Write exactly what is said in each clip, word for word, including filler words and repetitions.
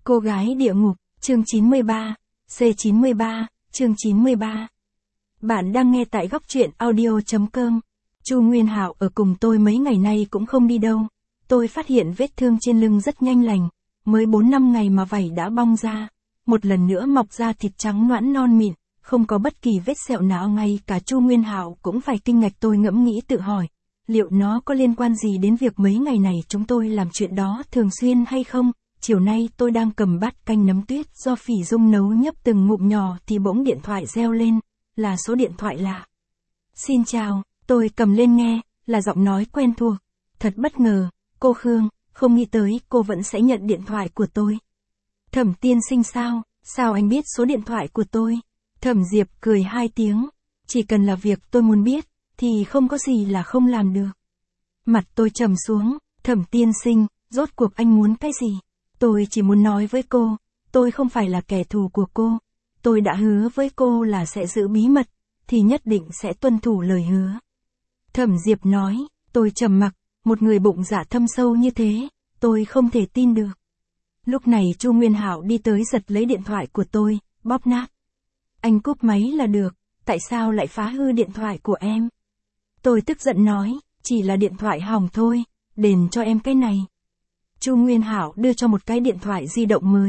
Cô gái địa ngục, chương chín mươi ba, C chín mươi ba, chương chín mươi ba. Bạn đang nghe tại góc truyện audio chấm com. Chu Nguyên Hạo ở cùng tôi mấy ngày nay cũng không đi đâu. Tôi phát hiện vết thương trên lưng rất nhanh lành, mới bốn năm ngày mà vảy đã bong ra, một lần nữa mọc ra thịt trắng nõn non mịn, không có bất kỳ vết sẹo nào. Ngay cả Chu Nguyên Hạo cũng phải kinh ngạc. Tôi ngẫm nghĩ tự hỏi, liệu nó có liên quan gì đến việc mấy ngày này chúng tôi làm chuyện đó thường xuyên hay không? Chiều nay tôi đang cầm bát canh nấm tuyết do Phỉ Dung nấu nhấp từng ngụm nhỏ thì bỗng điện thoại reo lên, là số điện thoại lạ. Xin chào, tôi cầm lên nghe, là giọng nói quen thuộc. Thật bất ngờ, cô Khương, không nghĩ tới cô vẫn sẽ nhận điện thoại của tôi. Thẩm tiên sinh sao, sao anh biết số điện thoại của tôi? Thẩm Diệp cười hai tiếng, chỉ cần là việc tôi muốn biết, thì không có gì là không làm được. Mặt tôi trầm xuống, Thẩm tiên sinh, rốt cuộc anh muốn cái gì? Tôi chỉ muốn nói với cô, tôi không phải là kẻ thù của cô. Tôi đã hứa với cô là sẽ giữ bí mật, thì nhất định sẽ tuân thủ lời hứa. Thẩm Diệp nói, tôi trầm mặc, một người bụng dạ thâm sâu như thế, tôi không thể tin được. Lúc này Chu Nguyên Hạo đi tới giật lấy điện thoại của tôi, bóp nát. Anh cúp máy là được, tại sao lại phá hư điện thoại của em? Tôi tức giận nói, chỉ là điện thoại hỏng thôi, đền cho em cái này. Chu Nguyên Hạo đưa cho một cái điện thoại di động mới.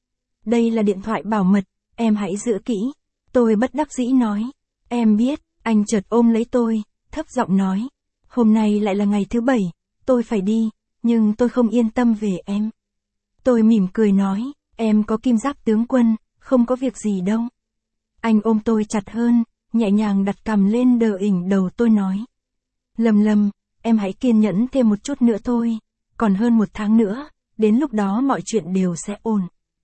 Đây là điện thoại bảo mật, em hãy giữ kỹ. Tôi bất đắc dĩ nói. Em biết, anh chợt ôm lấy tôi, thấp giọng nói. Hôm nay lại là ngày thứ bảy, tôi phải đi, nhưng tôi không yên tâm về em. Tôi mỉm cười nói, em có kim giáp tướng quân, không có việc gì đâu. Anh ôm tôi chặt hơn, nhẹ nhàng đặt cằm lên đờ ỉnh đầu tôi nói. Lâm Lâm, em hãy kiên nhẫn thêm một chút nữa thôi. Còn hơn một tháng nữa, đến lúc đó mọi chuyện đều sẽ ổn.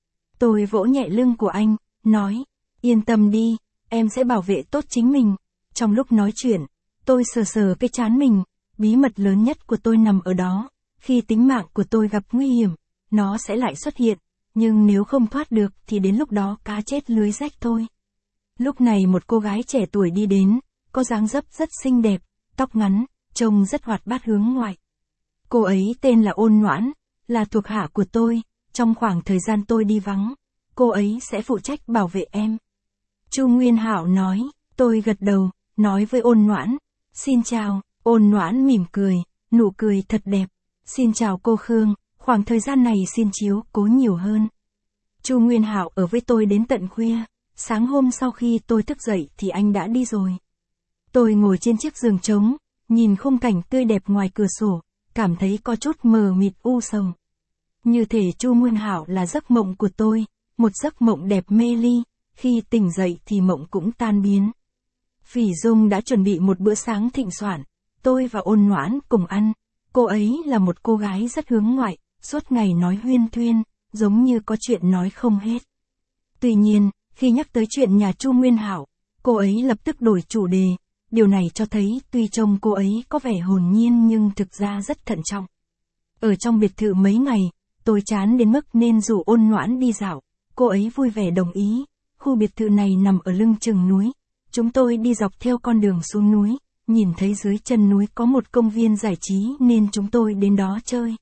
Tôi vỗ nhẹ lưng của anh, nói, yên tâm đi, em sẽ bảo vệ tốt chính mình. Trong lúc nói chuyện, tôi sờ sờ cái trán mình, bí mật lớn nhất của tôi nằm ở đó. Khi tính mạng của tôi gặp nguy hiểm, nó sẽ lại xuất hiện, nhưng nếu không thoát được thì đến lúc đó cá chết lưới rách thôi. Lúc này một cô gái trẻ tuổi đi đến, có dáng dấp rất xinh đẹp, tóc ngắn, trông rất hoạt bát hướng ngoại. Cô ấy tên là Ôn Noãn, là thuộc hạ của tôi, trong khoảng thời gian tôi đi vắng, cô ấy sẽ phụ trách bảo vệ em. Chu Nguyên Hạo nói, tôi gật đầu, nói với Ôn Noãn, xin chào. Ôn Noãn mỉm cười, nụ cười thật đẹp. Xin chào cô Khương, khoảng thời gian này xin chiếu cố nhiều hơn. Chu Nguyên Hạo ở với tôi đến tận khuya, sáng hôm sau khi tôi thức dậy thì anh đã đi rồi. Tôi ngồi trên chiếc giường trống, nhìn khung cảnh tươi đẹp ngoài cửa sổ, cảm thấy có chút mờ mịt u sầu. Như thể Chu Nguyên Hạo là giấc mộng của tôi, một giấc mộng đẹp mê ly, khi tỉnh dậy thì mộng cũng tan biến. Phỉ Dung đã chuẩn bị một bữa sáng thịnh soạn, tôi và Ôn Noãn cùng ăn. Cô ấy là một cô gái rất hướng ngoại, suốt ngày nói huyên thuyên, giống như có chuyện nói không hết. Tuy nhiên, khi nhắc tới chuyện nhà Chu Nguyên Hạo, cô ấy lập tức đổi chủ đề. Điều này cho thấy tuy trông cô ấy có vẻ hồn nhiên nhưng thực ra rất thận trọng. Ở trong biệt thự mấy ngày, tôi chán đến mức nên rủ Ôn Noãn đi dạo. Cô ấy vui vẻ đồng ý. Khu biệt thự này nằm ở lưng chừng núi. Chúng tôi đi dọc theo con đường xuống núi, nhìn thấy dưới chân núi có một công viên giải trí nên chúng tôi đến đó chơi.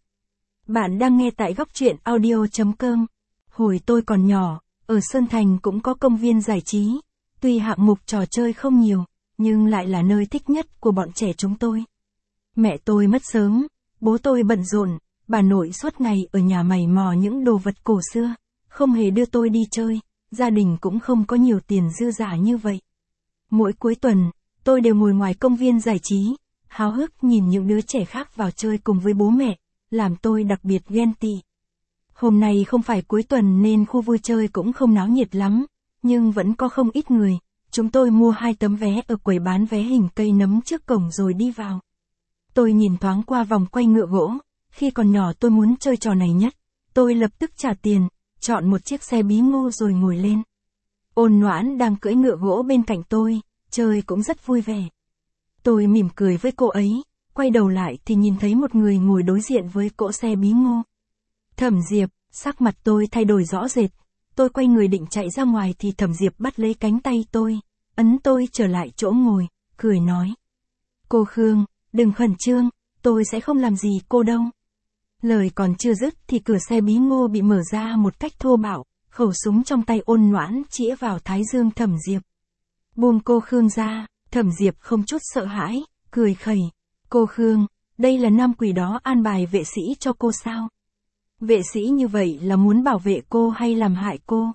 Bạn đang nghe tại góc truyện audio chấm com. Hồi tôi còn nhỏ, ở Sơn Thành cũng có công viên giải trí. Tuy hạng mục trò chơi không nhiều, nhưng lại là nơi thích nhất của bọn trẻ chúng tôi. Mẹ tôi mất sớm, bố tôi bận rộn, bà nội suốt ngày ở nhà mày mò những đồ vật cổ xưa, không hề đưa tôi đi chơi, gia đình cũng không có nhiều tiền dư dả như vậy. Mỗi cuối tuần, tôi đều ngồi ngoài công viên giải trí, háo hức nhìn những đứa trẻ khác vào chơi cùng với bố mẹ, làm tôi đặc biệt ghen tị. Hôm nay không phải cuối tuần nên khu vui chơi cũng không náo nhiệt lắm, nhưng vẫn có không ít người. Chúng tôi mua hai tấm vé ở quầy bán vé hình cây nấm trước cổng rồi đi vào. Tôi nhìn thoáng qua vòng quay ngựa gỗ, khi còn nhỏ tôi muốn chơi trò này nhất. Tôi lập tức trả tiền, chọn một chiếc xe bí ngô rồi ngồi lên. Ôn Noãn đang cưỡi ngựa gỗ bên cạnh tôi, chơi cũng rất vui vẻ. Tôi mỉm cười với cô ấy, quay đầu lại thì nhìn thấy một người ngồi đối diện với cỗ xe bí ngô. Thẩm Diệp, sắc mặt tôi thay đổi rõ rệt. Tôi quay người định chạy ra ngoài thì Thẩm Diệp bắt lấy cánh tay tôi, ấn tôi trở lại chỗ ngồi, cười nói. Cô Khương, đừng khẩn trương, tôi sẽ không làm gì cô đâu. Lời còn chưa dứt thì cửa xe bí ngô bị mở ra một cách thô bạo, khẩu súng trong tay Ôn Noãn chĩa vào thái dương Thẩm Diệp. Buông cô Khương ra, Thẩm Diệp không chút sợ hãi, cười khẩy. Cô Khương, đây là nam quỷ đó an bài vệ sĩ cho cô sao? Vệ sĩ như vậy là muốn bảo vệ cô hay làm hại cô?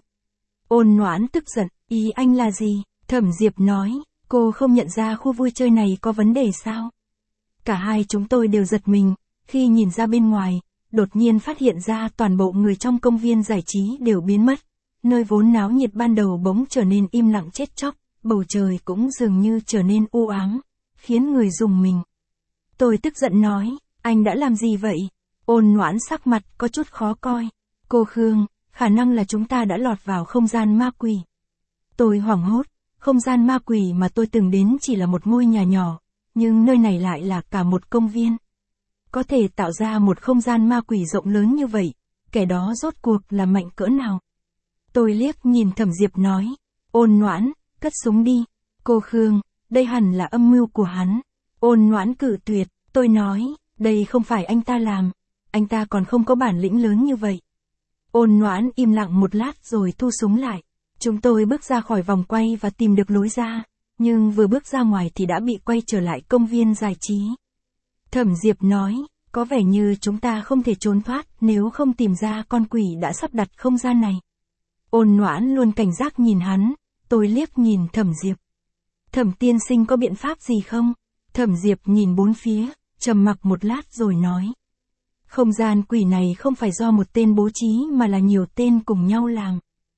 Ôn Noãn tức giận, ý anh là gì? Thẩm Diệp nói, cô không nhận ra khu vui chơi này có vấn đề sao? Cả hai chúng tôi đều giật mình, khi nhìn ra bên ngoài, đột nhiên phát hiện ra toàn bộ người trong công viên giải trí đều biến mất. Nơi vốn náo nhiệt ban đầu bỗng trở nên im lặng chết chóc, bầu trời cũng dường như trở nên u ám, khiến người rùng mình. Tôi tức giận nói, anh đã làm gì vậy? Ôn Noãn sắc mặt có chút khó coi. Cô Khương, khả năng là chúng ta đã lọt vào không gian ma quỷ. Tôi hoảng hốt, không gian ma quỷ mà tôi từng đến chỉ là một ngôi nhà nhỏ, nhưng nơi này lại là cả một công viên. Có thể tạo ra một không gian ma quỷ rộng lớn như vậy, kẻ đó rốt cuộc là mạnh cỡ nào? Tôi liếc nhìn Thẩm Diệp nói, Ôn Noãn, cất súng đi. Cô Khương, đây hẳn là âm mưu của hắn. Ôn Noãn cự tuyệt, tôi nói, đây không phải anh ta làm, anh ta còn không có bản lĩnh lớn như vậy. Ôn Noãn im lặng một lát rồi thu súng lại. Chúng tôi bước ra khỏi vòng quay và tìm được lối ra, nhưng vừa bước ra ngoài thì đã bị quay trở lại công viên giải trí. Thẩm Diệp nói, có vẻ như chúng ta không thể trốn thoát nếu không tìm ra con quỷ đã sắp đặt không gian này. Ôn Noãn luôn cảnh giác nhìn hắn, tôi liếc nhìn Thẩm Diệp. Thẩm tiên sinh có biện pháp gì không? Thẩm Diệp nhìn bốn phía, trầm mặc một lát rồi nói. Không gian quỷ này không phải do một tên bố trí mà là nhiều tên cùng nhau làm.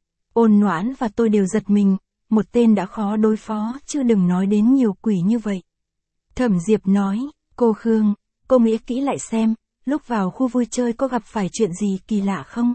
Ôn Noãn và tôi đều giật mình, một tên đã khó đối phó chứ đừng nói đến nhiều quỷ như vậy. Thẩm Diệp nói, cô Khương, cô nghĩ kỹ lại xem, lúc vào khu vui chơi có gặp phải chuyện gì kỳ lạ không?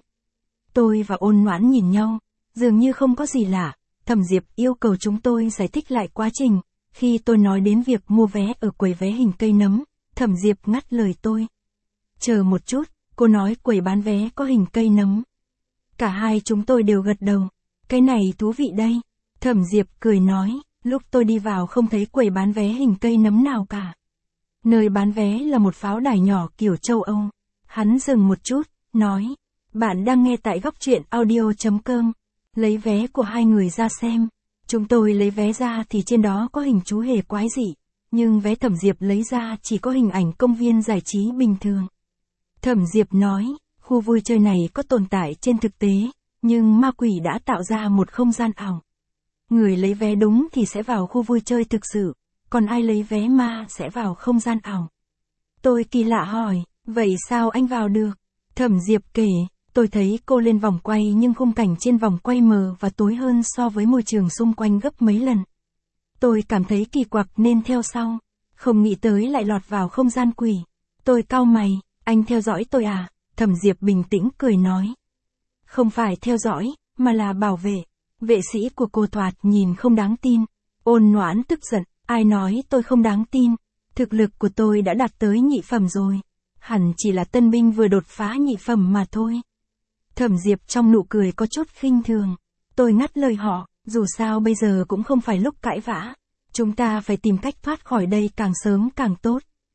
Tôi và Ôn Noãn nhìn nhau, dường như không có gì lạ. Thẩm Diệp yêu cầu chúng tôi giải thích lại quá trình. Khi tôi nói đến việc mua vé ở quầy vé hình cây nấm, Thẩm Diệp ngắt lời tôi. Chờ một chút, cô nói quầy bán vé có hình cây nấm. Cả hai chúng tôi đều gật đầu. Cái này thú vị đây. Thẩm Diệp cười nói, lúc tôi đi vào không thấy quầy bán vé hình cây nấm nào cả. Nơi bán vé là một pháo đài nhỏ kiểu châu Âu. Hắn dừng một chút, nói, bạn đang nghe tại góc truyện audio chấm com. Lấy vé của hai người ra xem. Chúng tôi lấy vé ra thì trên đó có hình chú hề quái dị, nhưng vé Thẩm Diệp lấy ra chỉ có hình ảnh công viên giải trí bình thường. Thẩm Diệp nói, khu vui chơi này có tồn tại trên thực tế, nhưng ma quỷ đã tạo ra một không gian ảo. Người lấy vé đúng thì sẽ vào khu vui chơi thực sự, còn ai lấy vé ma sẽ vào không gian ảo. Tôi kỳ lạ hỏi, vậy sao anh vào được? Thẩm Diệp kể, tôi thấy cô lên vòng quay nhưng khung cảnh trên vòng quay mờ và tối hơn so với môi trường xung quanh gấp mấy lần. Tôi cảm thấy kỳ quặc nên theo sau, không nghĩ tới lại lọt vào không gian quỷ. Tôi cau mày, anh theo dõi tôi à? Thẩm Diệp bình tĩnh cười nói. Không phải theo dõi, mà là bảo vệ. Vệ sĩ của cô thoạt nhìn không đáng tin. Ôn Noãn tức giận, ai nói tôi không đáng tin? Thực lực của tôi đã đạt tới nhị phẩm rồi. Hẳn chỉ là tân binh vừa đột phá nhị phẩm mà thôi. Thẩm Diệp trong nụ cười có chút khinh thường. Tôi ngắt lời họ, dù sao bây giờ cũng không phải lúc cãi vã. Chúng ta phải tìm cách thoát khỏi đây càng sớm càng tốt.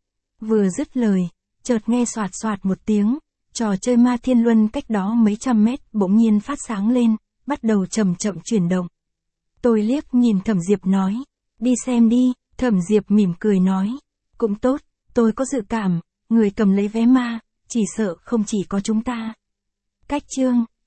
Vừa dứt lời, chợt nghe soạt soạt một tiếng, trò chơi ma thiên luân cách đó mấy trăm mét bỗng nhiên phát sáng lên, bắt đầu chậm chậm chuyển động. Tôi liếc nhìn Thẩm Diệp nói, đi xem đi. Thẩm Diệp mỉm cười nói, cũng tốt, tôi có dự cảm, người cầm lấy vé ma, chỉ sợ không chỉ có chúng ta. Cách chương